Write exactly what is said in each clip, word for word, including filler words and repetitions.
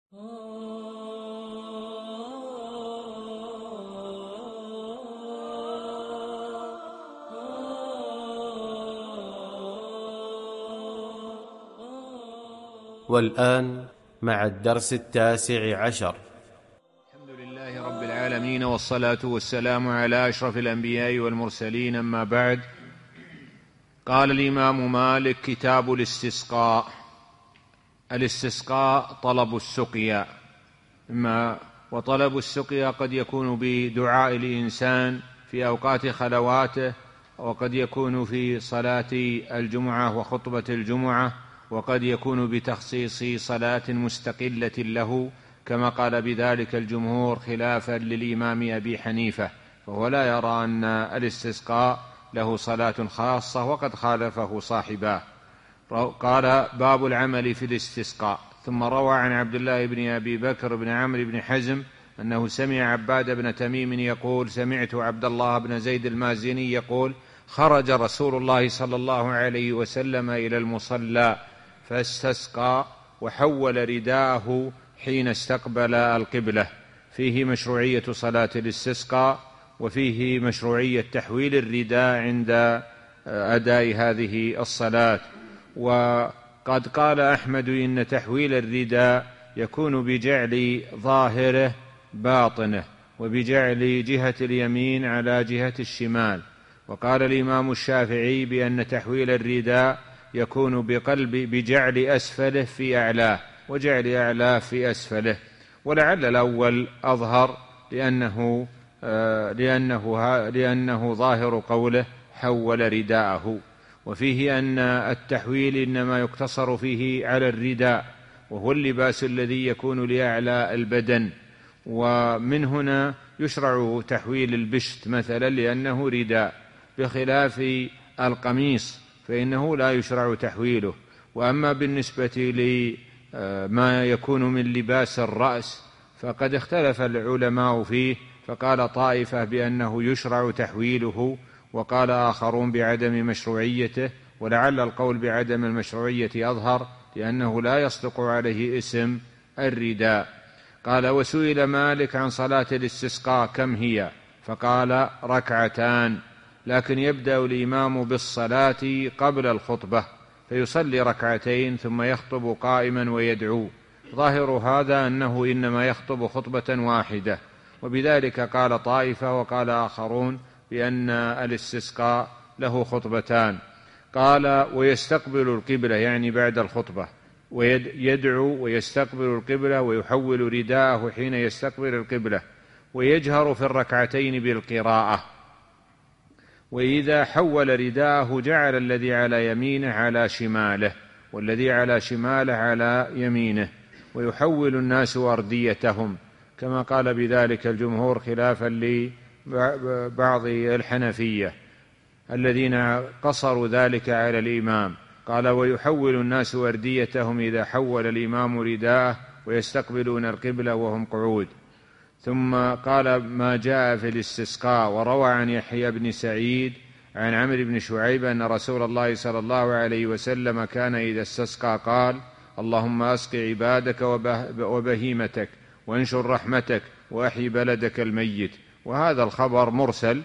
والآن مع الدرس التاسع عشر. الحمد لله رب العالمين، والصلاة والسلام على أشرف الأنبياء والمرسلين، أما بعد. قال الإمام مالك: كتاب الاستسقاء. الاستسقاء طلب السقيا، إما وطلب السقيا قد يكون بدعاء الإنسان في أوقات خلواته، وقد يكون في صلاة الجمعة وخطبة الجمعة، وقد يكون بتخصيص صلاة مستقلة له، كما قال بذلك الجمهور خلافا للإمام أبي حنيفة، فهو لا يرى أن الاستسقاء له صلاة خاصة، وقد خالفه صاحباه. قال: باب العمل في الاستسقاء. ثم روى عن عبد الله بن أبي بكر بن عمرو بن حزم أنه سمع عباد بن تميم يقول: سمعت عبد الله بن زيد المازني يقول: خرج رسول الله صلى الله عليه وسلم إلى المصلى فاستسقى وحول رداءه حين استقبل القبلة. فيه مشروعية صلاة الاستسقاء، وفيه مشروعية تحويل الرداء عند أداء هذه الصلاة. وقد قال أحمد إن تحويل الرداء يكون بجعل ظاهره باطنه، وبجعل جهة اليمين على جهة الشمال. وقال الإمام الشافعي بأن تحويل الرداء يكون بقلب بجعل أسفله في أعلاه، وجعل أعلاه في أسفله، ولعل الأول أظهر لأنه, آه لأنه, لأنه ظاهر قوله حول رداءه. وفيه أن التحويل إنما يقتصر فيه على الرداء، وهو اللباس الذي يكون لأعلى البدن، ومن هنا يشرع تحويل البشت مثلا لأنه رداء، بخلاف القميص فإنه لا يشرع تحويله. وأما بالنسبة لما يكون من لباس الرأس فقد اختلف العلماء فيه، فقال طائفة بأنه يشرع تحويله، وقال آخرون بعدم مشروعيته، ولعل القول بعدم المشروعية أظهر لأنه لا يصدق عليه اسم الرداء. قال: وسئل مالك عن صلاة الاستسقاء كم هي؟ فقال: ركعتان، لكن يبدأ الإمام بالصلاة قبل الخطبة فيصلي ركعتين ثم يخطب قائما ويدعو. ظاهر هذا أنه إنما يخطب خطبة واحدة، وبذلك قال طائفة، وقال آخرون بأن الاستسقاء له خطبتان. قال: ويستقبل القبلة، يعني بعد الخطبة، ويدعو ويستقبل القبلة ويحول رداءه حين يستقبل القبلة، ويجهر في الركعتين بالقراءة. وإذا حول رداءه جعل الذي على يمينه على شماله، والذي على شماله على يمينه، ويحول الناس أرديتهم، كما قال بذلك الجمهور خلافا لبعض الحنفية الذين قصروا ذلك على الإمام. قال: ويحول الناس أرديتهم إذا حول الإمام رداءه ويستقبلون القبلة وهم قعود. ثم قال: ما جاء في الاستسقاء. وروى عن يحيى بن سعيد عن عمرو بن شعيب أن رسول الله صلى الله عليه وسلم كان إذا استسقى قال: اللهم أسق عبادك وبهيمتك، وانشر رحمتك، وأحي بلدك الميت. وهذا الخبر مرسل،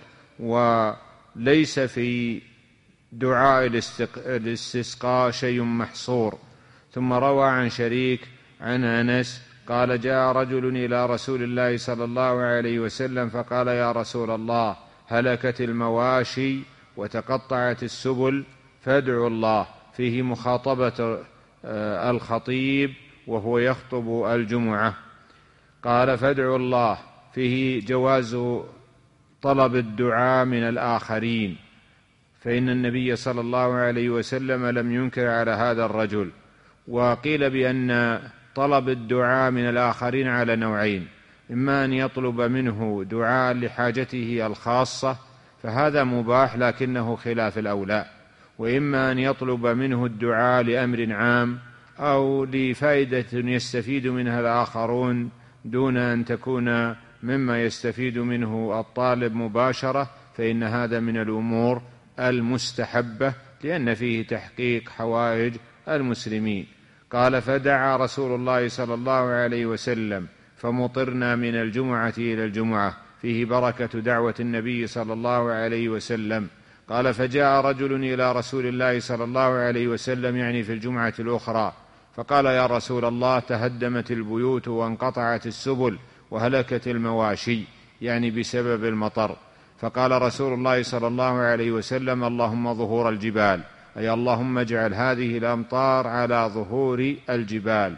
وليس في دعاء الاستسقاء شيء محصور. ثم روى عن شريك عن أنس قال: جاء رجل إلى رسول الله صلى الله عليه وسلم فقال: يا رسول الله، هلكت المواشي وتقطعت السبل فادعوا الله. فيه مخاطبة الخطيب وهو يخطب الجمعة. قال: فادعوا الله. فيه جواز طلب الدعاء من الآخرين، فإن النبي صلى الله عليه وسلم لم ينكر على هذا الرجل. وقيل بأن طلب الدعاء من الآخرين على نوعين: إما أن يطلب منه دعاء لحاجته الخاصة فهذا مباح لكنه خلاف الأولى، وإما أن يطلب منه الدعاء لأمر عام أو لفائدة يستفيد منها الآخرون دون أن تكون مما يستفيد منه الطالب مباشرة، فإن هذا من الأمور المستحبة، لأن فيه تحقيق حوائج المسلمين. قال: فدعا رسول الله صلى الله عليه وسلم فمطرنا من الجمعة إلى الجمعة، فيه بركة دعوة النبي صلى الله عليه وسلم. قال: فجاء رجل إلى رسول الله صلى الله عليه وسلم، يعني في الجمعة الأخرى، فقال: يا رسول الله، تهدمت البيوت وانقطعت السبل وهلكت المواشي، يعني بسبب المطر. فقال رسول الله صلى الله عليه وسلم: اللهم ظهور الجبال، أي اللهم اجعل هذه الأمطار على ظهور الجبال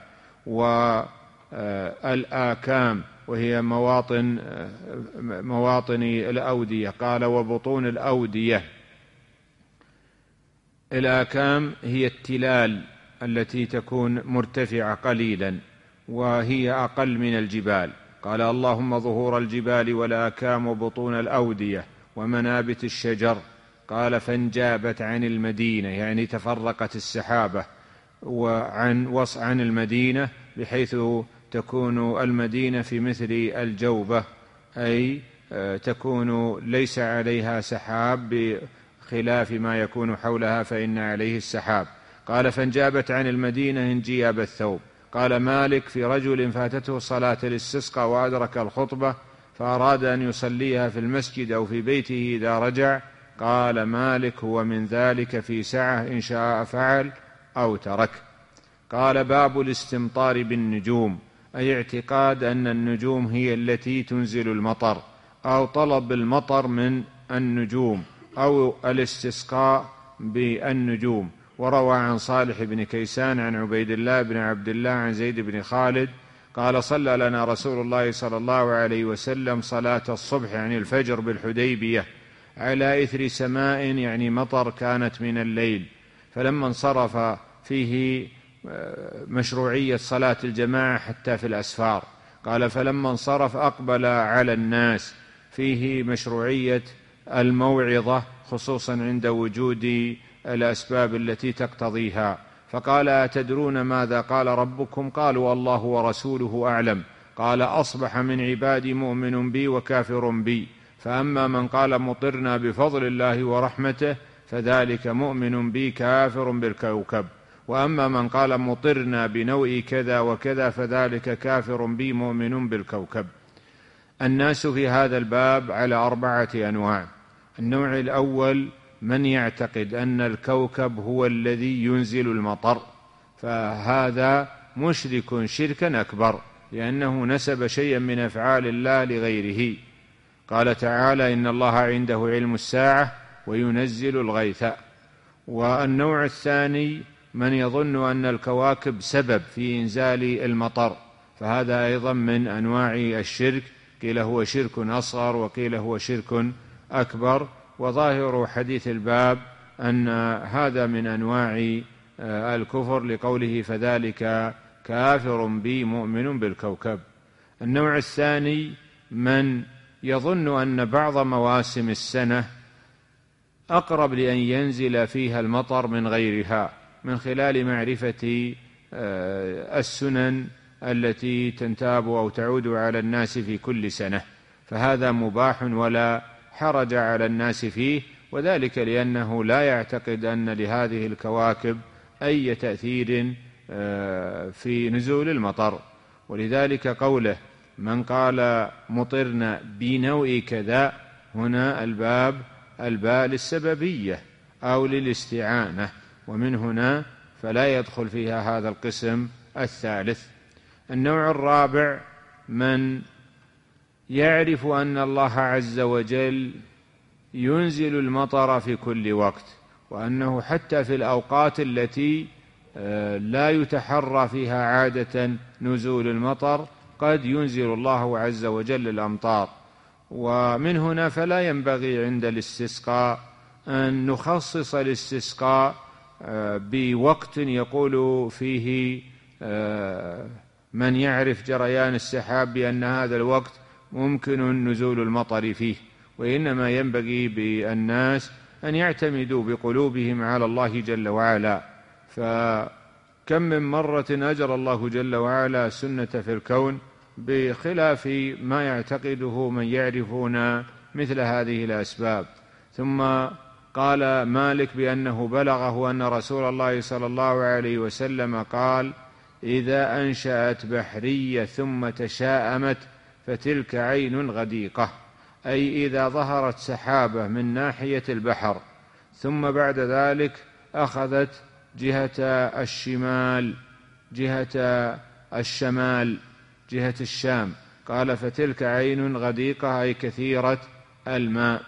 والآكام، وهي مواطن مواطن الأودية. قال: وبطون الأودية. الآكام هي التلال التي تكون مرتفعة قليلا، وهي أقل من الجبال. قال: اللهم ظهور الجبال والآكام وبطون الأودية ومنابت الشجر. قال: فانجابت عن المدينة، يعني تفرقت السحابة وعن وص عن المدينة، بحيث تكون المدينة في مثل الجوبة، أي تكون ليس عليها سحاب بخلاف ما يكون حولها فإن عليه السحاب. قال: فانجابت عن المدينة انجياب الثوب. قال مالك: في رجل فاتته صلاة الاستسقاء وأدرك الخطبة فأراد أن يصليها في المسجد أو في بيته إذا رجع. قال مالك: هو من ذلك في سعة، إن شاء فعل أو ترك. قال: باب الاستمطار بالنجوم، أي اعتقاد أن النجوم هي التي تنزل المطر، أو طلب المطر من النجوم، أو الاستسقاء بالنجوم. وروى عن صالح بن كيسان عن عبيد الله بن عبد الله عن زيد بن خالد قال: صلى لنا رسول الله صلى الله عليه وسلم صلاة الصبح، يعني الفجر، بالحديبية على إثر سماء، يعني مطر، كانت من الليل. فلما انصرف، فيه مشروعية صلاة الجماعة حتى في الأسفار. قال: فلما انصرف أقبل على الناس، فيه مشروعية الموعظة، خصوصا عند وجود الأسباب التي تقتضيها. فقال: أتدرون ماذا قال ربكم؟ قالوا: الله ورسوله أعلم. قال: أصبح من عبادي مؤمن بي وكافر بي، فأما من قال مطرنا بفضل الله ورحمته فذلك مؤمن بي كافر بالكوكب، وأما من قال مطرنا بنوء كذا وكذا فذلك كافر بي مؤمن بالكوكب. الناس في هذا الباب على أربعة أنواع. النوع الأول من يعتقد أن الكوكب هو الذي ينزل المطر، فهذا مشرك شركا أكبر، لأنه نسب شيئا من أفعال الله لغيره. قال تعالى: إن الله عنده علم الساعة وينزل الغيث. والنوع الثاني من يظن أن الكواكب سبب في إنزال المطر، فهذا أيضا من أنواع الشرك، قيل هو شرك أصغر وقيل هو شرك أكبر. وظاهر حديث الباب أن هذا من أنواع الكفر، لقوله: فذلك كافر بي مؤمن بالكوكب. النوع الثاني من يظن أن بعض مواسم السنة أقرب لأن ينزل فيها المطر من غيرها، من خلال معرفة السنن التي تنتاب أو تعود على الناس في كل سنة، فهذا مباح ولا حرج على الناس فيه، وذلك لأنه لا يعتقد أن لهذه الكواكب أي تأثير في نزول المطر. ولذلك قوله: من قال مطرنا بنوء كذا، هنا الباب الباء للسببية أو للاستعانة، ومن هنا فلا يدخل فيها هذا القسم الثالث. النوع الرابع من يعرف أن الله عز وجل ينزل المطر في كل وقت، وأنه حتى في الأوقات التي لا يتحرى فيها عادة نزول المطر قد ينزل الله عز وجل الأمطار. ومن هنا فلا ينبغي عند الاستسقاء أن نخصص الاستسقاء بوقت يقول فيه من يعرف جريان السحاب بأن هذا الوقت ممكن نزول المطر فيه، وإنما ينبغي بالناس أن يعتمدوا بقلوبهم على الله جل وعلا. فكم من مرة أجرى الله جل وعلا سنة في الكون بخلاف ما يعتقده من يعرفون مثل هذه الأسباب. ثم قال مالك بأنه بلغه أن رسول الله صلى الله عليه وسلم قال: إذا أنشأت بحرية ثم تشاءمت فتلك عين غديقة، أي إذا ظهرت سحابة من ناحية البحر ثم بعد ذلك أخذت جهة الشمال جهة الشمال جهة الشام، قال: فتلك عين غديقة، أي كثيرة الماء.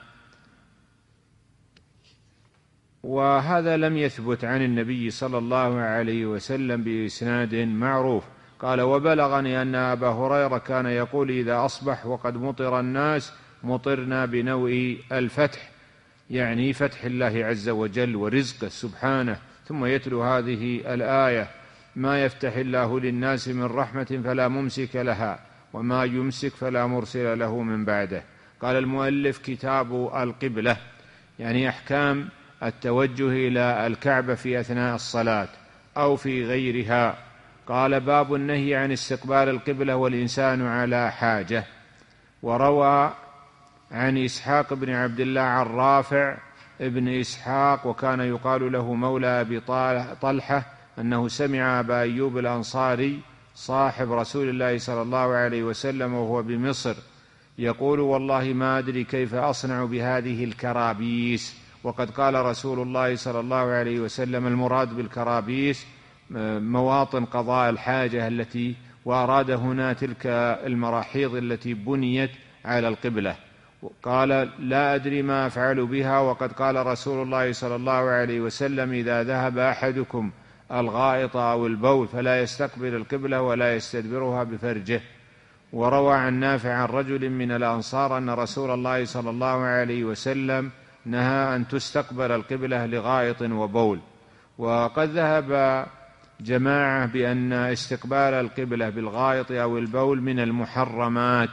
وهذا لم يثبت عن النبي صلى الله عليه وسلم بإسناد معروف. قال: وبلغني أن أبا هريرة كان يقول: إذا أصبح وقد مطر الناس مطرنا بنوء الفتح، يعني فتح الله عز وجل ورزقه سبحانه. ثم يتلو هذه الآية: ما يفتح الله للناس من رحمة فلا ممسك لها وما يمسك فلا مرسل له من بعده. قال المؤلف: كتاب القبلة، يعني أحكام التوجه إلى الكعبة في أثناء الصلاة أو في غيرها. قال: باب النهي عن استقبال القبلة والإنسان على حاجة. وروى عن إسحاق بن عبد الله عن رافع ابن إسحاق، وكان يقال له مولى أبي طلحة، أنه سمع أبا أيوب الأنصاري صاحب رسول الله صلى الله عليه وسلم وهو بمصر يقول: والله ما أدري كيف أصنع بهذه الكرابيس. وقد قال رسول الله صلى الله عليه وسلم: المراد بالكرابيس مواطن قضاء الحاجة التي، وأراد هنا تلك المراحيض التي بنيت على القبلة. قال: لا أدري ما أفعل بها. وقد قال رسول الله صلى الله عليه وسلم: إذا ذهب أحدكم الغائط أو البول فلا يستقبل القبلة ولا يستدبرها بفرجه. وروى عن نافع عن رجل من الأنصار أن رسول الله صلى الله عليه وسلم نهى أن تستقبل القبلة لغائط وبول. وقد ذهب جماعة بأن استقبال القبلة بالغائط أو البول من المحرمات،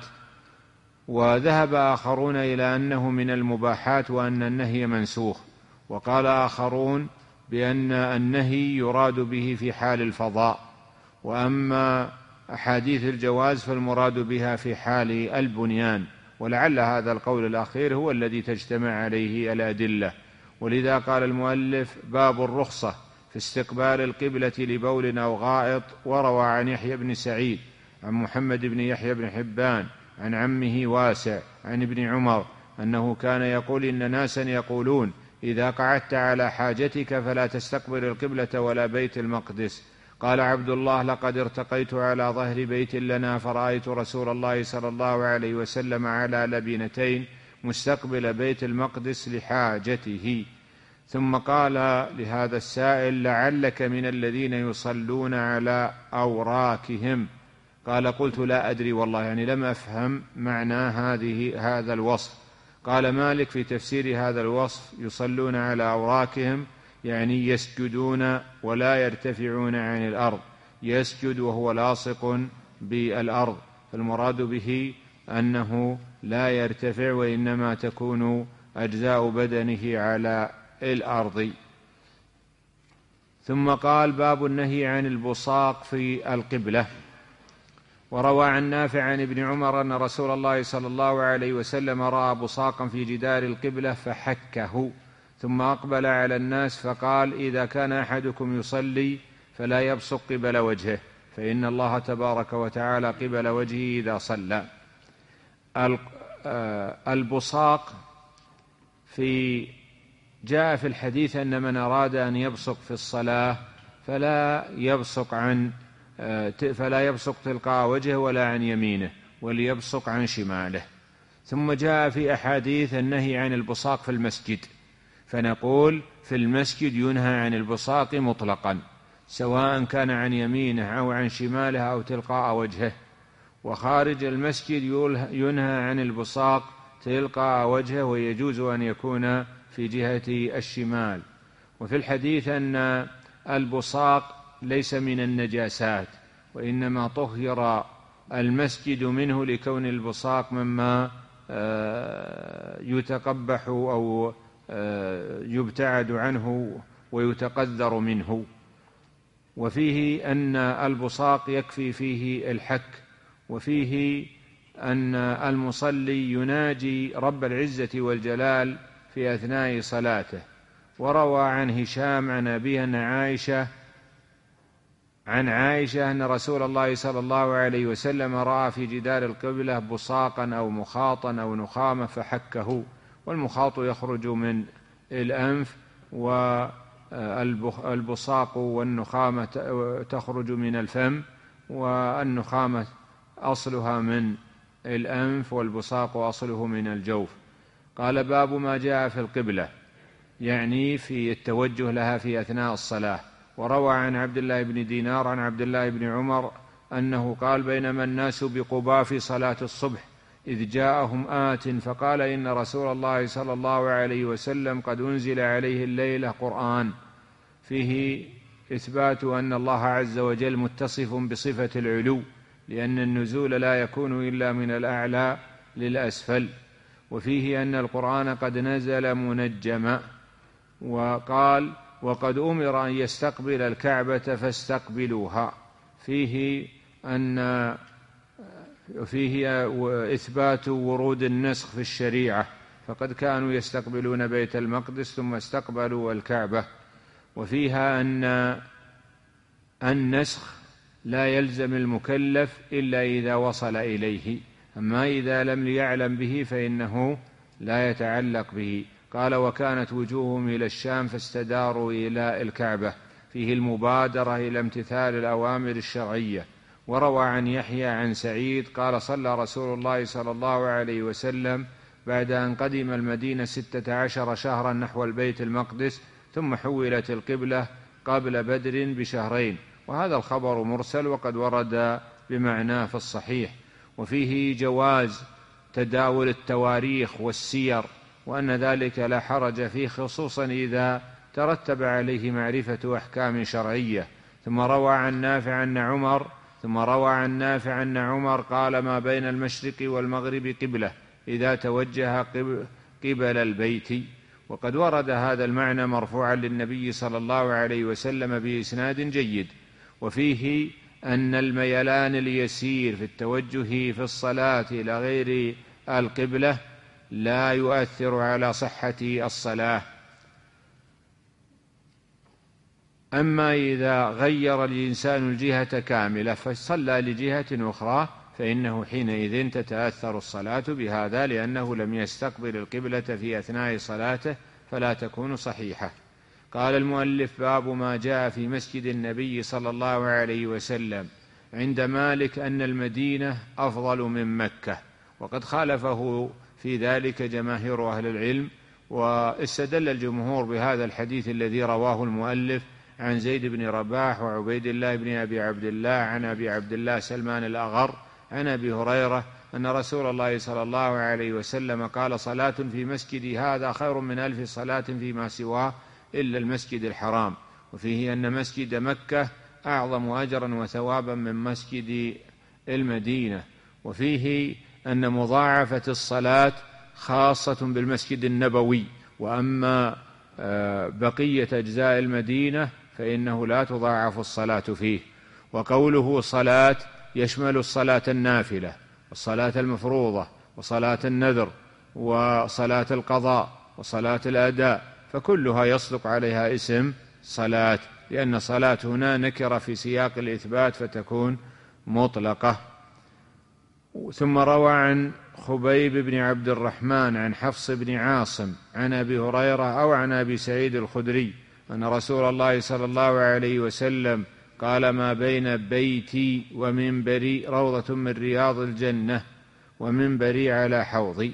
وذهب آخرون إلى أنه من المباحات وأن النهي منسوخ. وقال آخرون بأن النهي يراد به في حال الفضاء، وأما أحاديث الجواز فالمراد بها في حال البنيان. ولعل هذا القول الأخير هو الذي تجتمع عليه الأدلة. ولذا قال المؤلف: باب الرخصة في استقبال القبلة لبول أو غائط. وروى عن يحيى بن سعيد عن محمد بن يحيى بن حبان عن عمه واسع عن ابن عمر أنه كان يقول: إن ناسا يقولون: إذا قعدت على حاجتك فلا تستقبل القبلة ولا بيت المقدس. قال عبد الله: لقد ارتقيت على ظهر بيت لنا فرأيت رسول الله صلى الله عليه وسلم على لبنتين مستقبل بيت المقدس لحاجته. ثم قال لهذا السائل: لعلك من الذين يصلون على أوراكهم. قال: قلت: لا أدري والله، يعني لم أفهم معنى هذه هذا الوصف. قال مالك في تفسير هذا الوصف: يصلون على أوراكهم، يعني يسجدون ولا يرتفعون عن الأرض، يسجد وهو لاصق بالأرض، فالمراد به أنه لا يرتفع وإنما تكون أجزاء بدنه على الأرض. ثم قال: باب النهي عن البصاق في القبلة. وروى عن نافع عن ابن عمر أن رسول الله صلى الله عليه وسلم رأى بصاقا في جدار القبلة فحكه، ثم أقبل على الناس فقال: إذا كان أحدكم يصلي فلا يبصق قبل وجهه، فإن الله تبارك وتعالى قبل وجهه إذا صلى. البصاق في جاء في الحديث أن من أراد أن يبصق في الصلاة فلا يبصق عن فلا يبصق تلقاء وجهه ولا عن يمينه، وليبصق عن شماله. ثم جاء في أحاديث النهي عن البصاق في المسجد، فنقول في المسجد ينهى عن البصاق مطلقا، سواء كان عن يمينه أو عن شماله أو تلقاء وجهه. وخارج المسجد ينهى عن البصاق تلقاء وجهه، ويجوز أن يكون في جهة الشمال. وفي الحديث أن البصاق ليس من النجاسات، وإنما طهر المسجد منه لكون البصاق مما يتقبح أو يبتعد عنه ويتقذر منه. وفيه أن البصاق يكفي فيه الحك، وفيه أن المصلي يناجي رب العزة والجلال في أثناء صلاته. وروى عن هشام عن أبيه أن عائشة عن عائشة أن رسول الله صلى الله عليه وسلم رأى في جدار القبلة بصاقا أو مخاطا أو نخامة فحكه، والمخاط يخرج من الأنف، والبصاق والنخامة تخرج من الفم، والنخامة أصلها من الأنف والبصاق أصله من الجوف. قال: باب ما جاء في القبلة، يعني في التوجه لها في أثناء الصلاة. وروى عن عبد الله بن دينار عن عبد الله بن عمر أنه قال: بينما الناس بقباء في صلاة الصبح إذ جاءهم آت فقال: إن رسول الله صلى الله عليه وسلم قد أنزل عليه الليلة قرآن فيه إثبات أن الله عز وجل متصف بصفة العلو، لأن النزول لا يكون إلا من الأعلى للأسفل، وفيه أن القرآن قد نزل منجما. وقال: وقد أمر أن يستقبل الكعبة فاستقبلوها، فيه أن فيه إثبات ورود النسخ في الشريعة، فقد كانوا يستقبلون بيت المقدس ثم استقبلوا الكعبة. وفيها أن النسخ لا يلزم المكلف إلا إذا وصل إليه، أما إذا لم يعلم به فإنه لا يتعلق به. قال: وكانت وجوههم إلى الشام فاستداروا إلى الكعبة، فيه المبادرة إلى امتثال الأوامر الشرعية. وروى عن يحيى عن سعيد قال: صلى رسول الله صلى الله عليه وسلم بعد أن قدم المدينة ستة عشر شهرا نحو البيت المقدس، ثم حولت القبلة قبل بدر بشهرين. وهذا الخبر مرسل، وقد ورد بمعناه في الصحيح. وفيه جواز تداول التواريخ والسير، وأن ذلك لا حرج فيه، خصوصا إذا ترتب عليه معرفة أحكام شرعية. ثم روى عن نافع أن عمر ثم روى عن نافع أن عمر قال: ما بين المشرق والمغرب قبلة إذا توجه قبل البيت. وقد ورد هذا المعنى مرفوعا للنبي صلى الله عليه وسلم بإسناد جيد. وفيه أن الميلان اليسير في التوجه في الصلاة إلى غير القبلة لا يؤثر على صحة الصلاة. أما إذا غير الإنسان الجهة كاملة فصلى لجهة أخرى فإنه حينئذ تتأثر الصلاة بهذا، لأنه لم يستقبل القبلة في أثناء صلاته، فلا تكون صحيحة. قال المؤلف: باب ما جاء في مسجد النبي صلى الله عليه وسلم. عند مالك أن المدينة أفضل من مكة، وقد خالفه في ذلك جماهير أهل العلم. واستدل الجمهور بهذا الحديث الذي رواه المؤلف عن زيد بن رباح وعبيد الله بن أبي عبد الله عن أبي عبد الله سلمان الأغر عن أبي هريرة أن رسول الله صلى الله عليه وسلم قال: صلاة في مسجدي هذا خير من ألف صلاة فيما سواه إلا المسجد الحرام. وفيه أن مسجد مكة أعظم أجرا وثوابا من مسجد المدينة. وفيه أن مضاعفة الصلاة خاصة بالمسجد النبوي، وأما بقية أجزاء المدينة فإنه لا تضاعف الصلاة فيه. وقوله صلاة يشمل الصلاة النافلة والصلاة المفروضة وصلاة النذر وصلاة القضاء وصلاة الأداء، فكلها يصدق عليها اسم صلاة، لأن صلاة هنا نكرة في سياق الإثبات فتكون مطلقة. ثم روى عن خبيب بن عبد الرحمن عن حفص بن عاصم عن أبي هريرة أو عن أبي سعيد الخدري أن رسول الله صلى الله عليه وسلم قال: ما بين بيتي ومنبري روضة من رياض الجنة ومنبري على حوضي.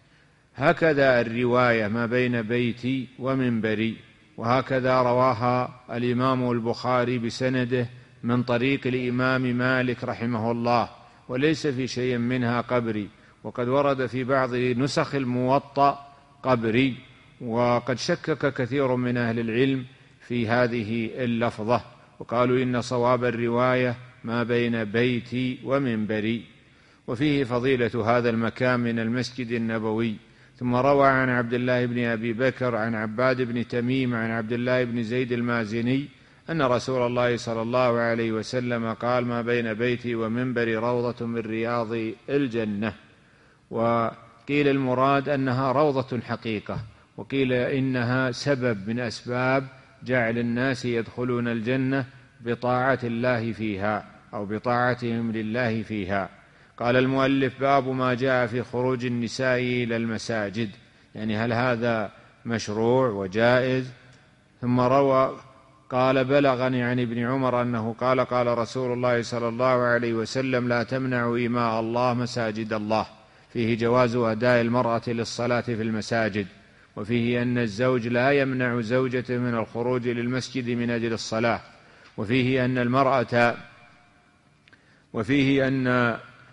هكذا الرواية ما بين بيتي ومنبري، وهكذا رواها الإمام البخاري بسنده من طريق الإمام مالك رحمه الله، وليس في شيء منها قبري. وقد ورد في بعض نسخ الموطأ قبري، وقد شكك كثير من أهل العلم في هذه اللفظة، وقالوا إن صواب الرواية ما بين بيتي ومنبري. وفيه فضيلة هذا المكان من المسجد النبوي. ثم روى عن عبد الله بن أبي بكر عن عباد بن تميم عن عبد الله بن زيد المازني أن رسول الله صلى الله عليه وسلم قال: ما بين بيتي ومنبري روضة من رياض الجنة. وقيل المراد أنها روضة حقيقة، وقيل إنها سبب من أسباب جعل الناس يدخلون الجنة بطاعة الله فيها أو بطاعتهم لله فيها. قال المؤلف: باب ما جاء في خروج النساء إلى المساجد، يعني هل هذا مشروع وجائز؟ ثم روى قال: بلغني عن ابن عمر أنه قال: قال رسول الله صلى الله عليه وسلم: لا تمنعوا إماء الله مساجد الله. فيه جواز أداء المرأة للصلاة في المساجد، وفيه أن الزوج لا يمنع زوجته من الخروج للمسجد من أجل الصلاة، وفيه أن المرأة وفيه أن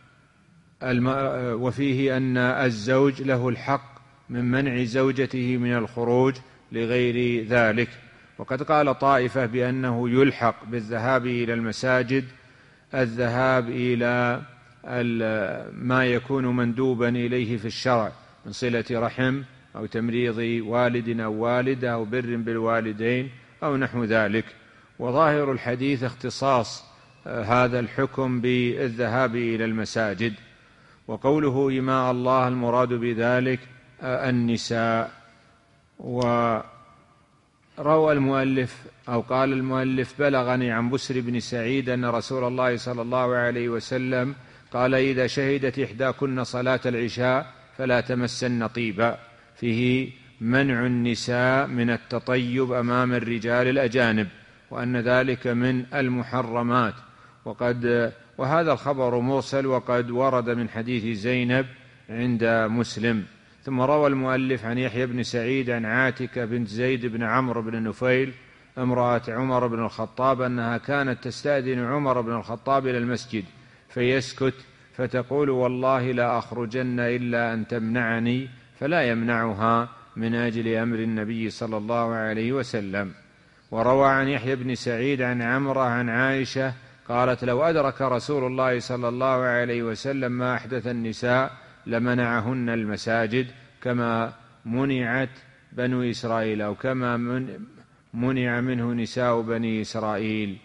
وفيه أن الزوج له الحق من منع زوجته من الخروج لغير ذلك. وقد قال طائفة بأنه يلحق بالذهاب إلى المساجد الذهاب إلى ما يكون مندوبا إليه في الشرع من صلة رحم أو تمريض والد أو والدة أو بر بالوالدين أو نحو ذلك. وظاهر الحديث اختصاص هذا الحكم بالذهاب إلى المساجد. وقوله إماء الله المراد بذلك النساء. وروى المؤلف أو قال المؤلف: بلغني عن بسر بن سعيد أن رسول الله صلى الله عليه وسلم قال: إذا شهدت إحداكن صلاة العشاء فلا تمسن طيبا. فيه منع النساء من التطيب أمام الرجال الأجانب، وأن ذلك من المحرمات. وقد وهذا الخبر مرسل، وقد ورد من حديث زينب عند مسلم. ثم روى المؤلف عن يحيى بن سعيد عن عاتكة بنت زيد بن عمرو بن نفيل امرأة عمر بن الخطاب أنها كانت تستأذن عمر بن الخطاب إلى المسجد فيسكت، فتقول: والله لا أخرجن إلا أن تمنعني، فلا يمنعها من أجل أمر النبي صلى الله عليه وسلم. وروى عن يحيى بن سعيد عن عمرة عن عائشة قالت: لو أدرك رسول الله صلى الله عليه وسلم ما أحدث النساء لمنعهن المساجد كما منعت بنو إسرائيل، أو كما من منع منه نساء بني إسرائيل.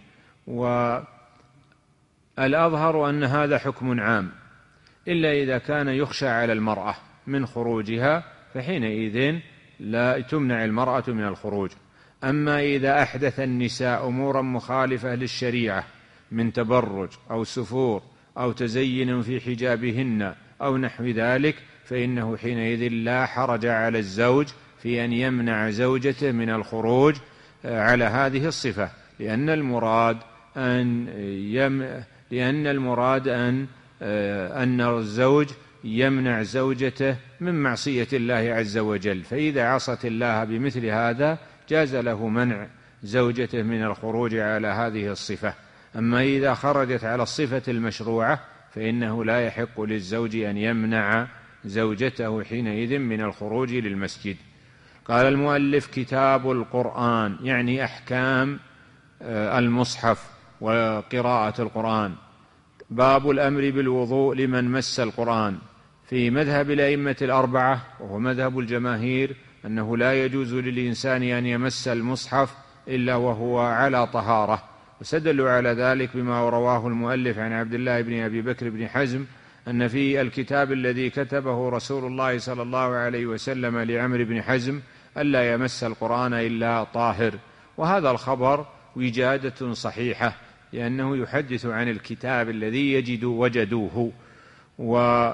والأظهر أن هذا حكم عام، إلا إذا كان يخشى على المرأة من خروجها، فحينئذ لا تمنع المرأة من الخروج. أما إذا أحدث النساء أمورا مخالفة للشريعة من تبرج أو سفور أو تزين في حجابهن أو نحو ذلك، فإنه حينئذ لا حرج على الزوج في أن يمنع زوجته من الخروج على هذه الصفة، لأن المراد أن يم لأن المراد أن أن الزوج يمنع زوجته من معصية الله عز وجل. فإذا عصت الله بمثل هذا جاز له منع زوجته من الخروج على هذه الصفة. أما إذا خرجت على الصفة المشروعة فإنه لا يحق للزوج أن يمنع زوجته حينئذ من الخروج للمسجد. قال المؤلف: كتاب القرآن، يعني أحكام المصحف وقراءة القرآن. باب الأمر بالوضوء لمن مس القرآن. في مذهب الأئمة الأربعة وهو مذهب الجماهير أنه لا يجوز للإنسان أن يمس المصحف إلا وهو على طهارة، وسدلوا على ذلك بما رواه المؤلف عن عبد الله بن أبي بكر بن حزم أن في الكتاب الذي كتبه رسول الله صلى الله عليه وسلم لعمرو بن حزم ألا يمس القرآن إلا طاهر. وهذا الخبر وجادة صحيحة، لأنه يحدث عن الكتاب الذي يجد وجدوه. وقال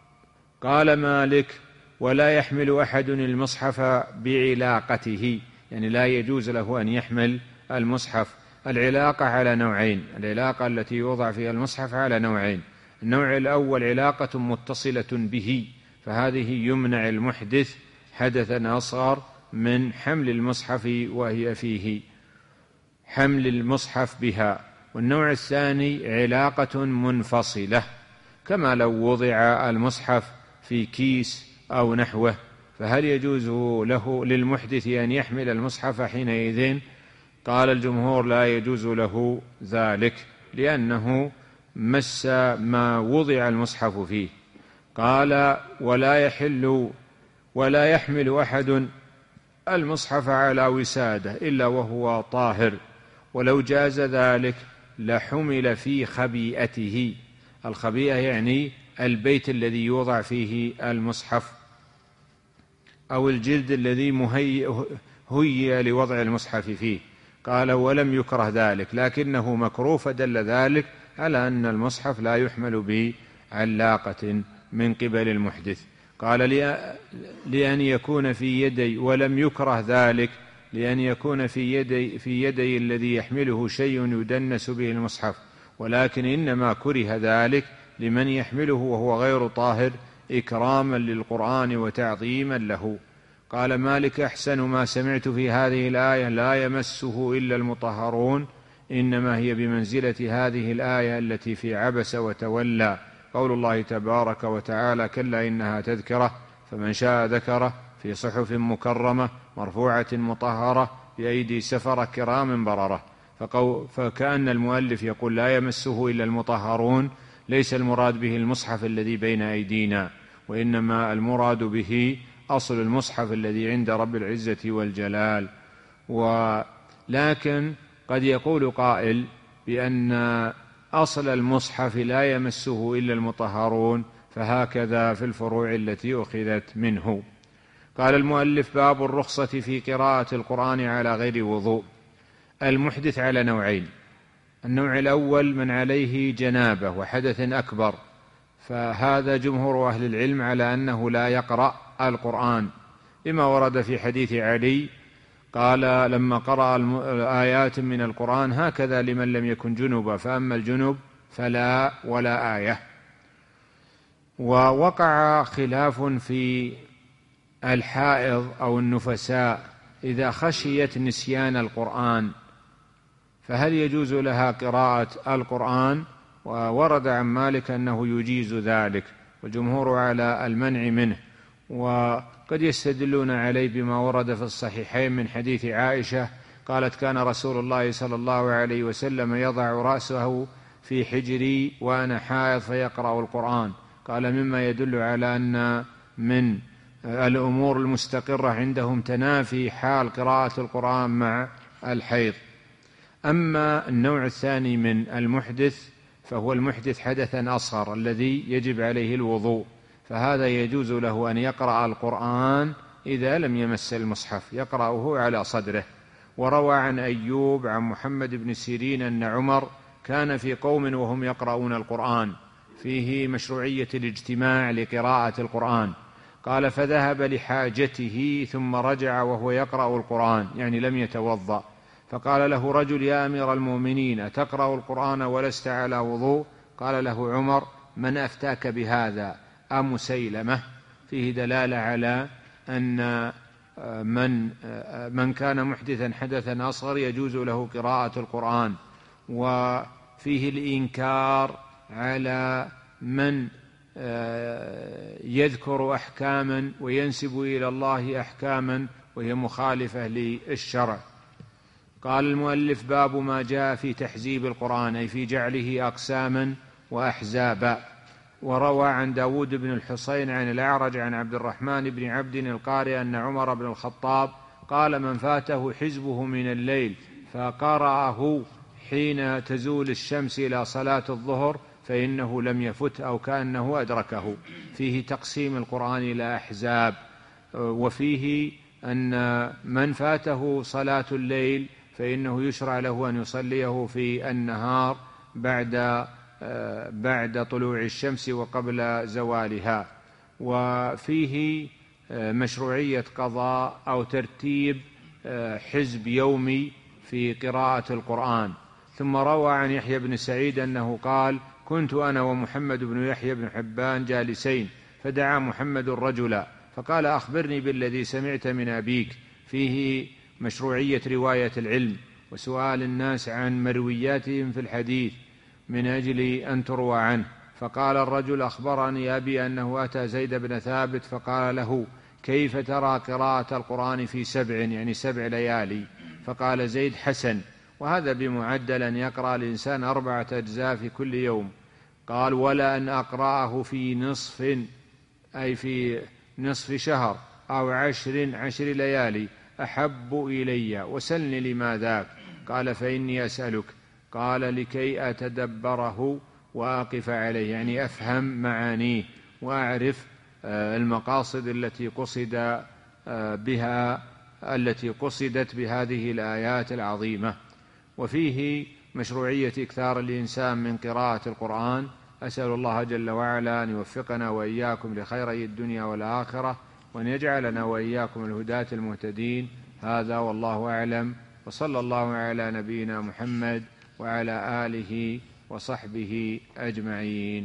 مالك: ولا يحمل أحد المصحف بعلاقته، يعني لا يجوز له أن يحمل المصحف. العلاقة على نوعين، العلاقة التي يوضع فيها المصحف على نوعين: النوع الأول علاقة متصلة به، فهذه يمنع المحدث حدثا أصغر من حمل المصحف وهي فيه حمل المصحف بها. والنوع الثاني علاقة منفصلة، كما لو وضع المصحف في كيس أو نحوه، فهل يجوز له للمحدث أن يحمل المصحف حينئذ؟ قال الجمهور: لا يجوز له ذلك، لأنه مس ما وضع المصحف فيه. قال: ولا يحل ولا يحمل أحد المصحف على وسادة إلا وهو طاهر، ولو جاز ذلك لحمل في خبيئته. الخبيئة يعني البيت الذي يوضع فيه المصحف. أو الجلد الذي هيئ لوضع المصحف فيه. قال ولم يكره ذلك لكنه مكروه، فدل ذلك على أن المصحف لا يحمل بعلاقة من قبل المحدث. قال لأن يكون في يدي، ولم يكره ذلك لأن يكون في يدي, في يدي الذي يحمله شيء يدنس به المصحف، ولكن إنما كره ذلك لمن يحمله وهو غير طاهر إكراما للقرآن وتعظيما له. قال مالك أحسن ما سمعت في هذه الآية لا يمسه إلا المطهرون، إنما هي بمنزلة هذه الآية التي في عبس وتولى، قول الله تبارك وتعالى كلا إنها تذكرة فمن شاء ذكره في صحف مكرمة مرفوعة مطهرة بأيدي سفرة كرام بررة. فكأن المؤلف يقول لا يمسه إلا المطهرون، ليس المراد به المصحف الذي بين أيدينا، وإنما المراد به أصل المصحف الذي عند رب العزة والجلال. ولكن قد يقول قائل بأن أصل المصحف لا يمسه إلا المطهرون، فهكذا في الفروع التي أخذت منه. قال المؤلف باب الرخصة في قراءة القرآن على غير وضوء. المحدث على نوعين: النوع الأول من عليه جنابة وحدث أكبر، فهذا جمهور أهل العلم على أنه لا يقرأ القرآن، لما ورد في حديث علي قال لما قرأ آيات من القرآن هكذا لمن لم يكن جنبا، فأما الجنب فلا ولا آية. ووقع خلاف في الحائض أو النفساء إذا خشيت نسيان القرآن فهل يجوز لها قراءة القرآن؟ وورد عن مالك أنه يجيز ذلك، والجمهور على المنع منه، وقد يستدلون عليه بما ورد في الصحيحين من حديث عائشة قالت كان رسول الله صلى الله عليه وسلم يضع رأسه في حجري وأنا حائض فيقرأ القرآن. قال مما يدل على أن من الأمور المستقرة عندهم تنافي حال قراءة القرآن مع الحيض. أما النوع الثاني من المحدث فهو المحدث حدثا أصغر الذي يجب عليه الوضوء، فهذا يجوز له أن يقرأ القرآن إذا لم يمس المصحف، يقرأه على صدره. وروى عن أيوب عن محمد بن سيرين أن عمر كان في قوم وهم يقرؤون القرآن، فيه مشروعية الاجتماع لقراءة القرآن. قال فذهب لحاجته ثم رجع وهو يقرأ القرآن، يعني لم يتوضأ، فقال له رجل يا أمير المؤمنين أتقرأ القرآن ولست على وضوء؟ قال له عمر من أفتاك بهذا أمسيلمة؟ فيه دلالة على أن من, من كان محدثا حدثا أصغر يجوز له قراءة القرآن، وفيه الإنكار على من يذكر أحكاما وينسب إلى الله أحكاما وهي مخالفة للشرع. قال المؤلف باب ما جاء في تحزيب القرآن، أي في جعله أقساما وأحزابا. وروى عن داود بن الحصين عن الأعرج عن عبد الرحمن بن عبد القارئ أن عمر بن الخطاب قال من فاته حزبه من الليل فقرأه حين تزول الشمس إلى صلاة الظهر فإنه لم يفت أو كأنه أدركه. فيه تقسيم القرآن إلى أحزاب، وفيه أن من فاته صلاة الليل فإنه يشرع له أن يصليه في النهار بعد بعد طلوع الشمس وقبل زوالها. وفيه مشروعية قضاء أو ترتيب حزب يومي في قراءة القرآن. ثم روى عن يحيى بن سعيد أنه قال كنت أنا ومحمد بن يحيى بن حبان جالسين فدعا محمد رجلا فقال أخبرني بالذي سمعت من أبيك. فيه مشروعية رواية العلم وسؤال الناس عن مروياتهم في الحديث من أجل أن تروى عنه. فقال الرجل أخبرني أبي أنه أتى زيد بن ثابت فقال له كيف ترى قراءة القرآن في سبع، يعني سبع ليالي؟ فقال زيد حسن، وهذا بمعدل أن يقرأ الإنسان أربعة أجزاء في كل يوم. قال ولا أن أقرأه في نصف، أي في نصف شهر أو عشر عشر ليالي أحب إلي، وسلني لماذا؟ قال فإني أسألك. قال لكي أتدبره وأقف عليه، يعني أفهم معانيه وأعرف المقاصد التي قصد بها التي قصدت بهذه الآيات العظيمة. وفيه مشروعية إكثار الإنسان من قراءة القرآن. أسأل الله جل وعلا أن يوفقنا وإياكم لخيري الدنيا والآخرة، وأن يجعلنا وإياكم الهداة المهتدين. هذا والله أعلم، وصلى الله على نبينا محمد وعلى آله وصحبه أجمعين.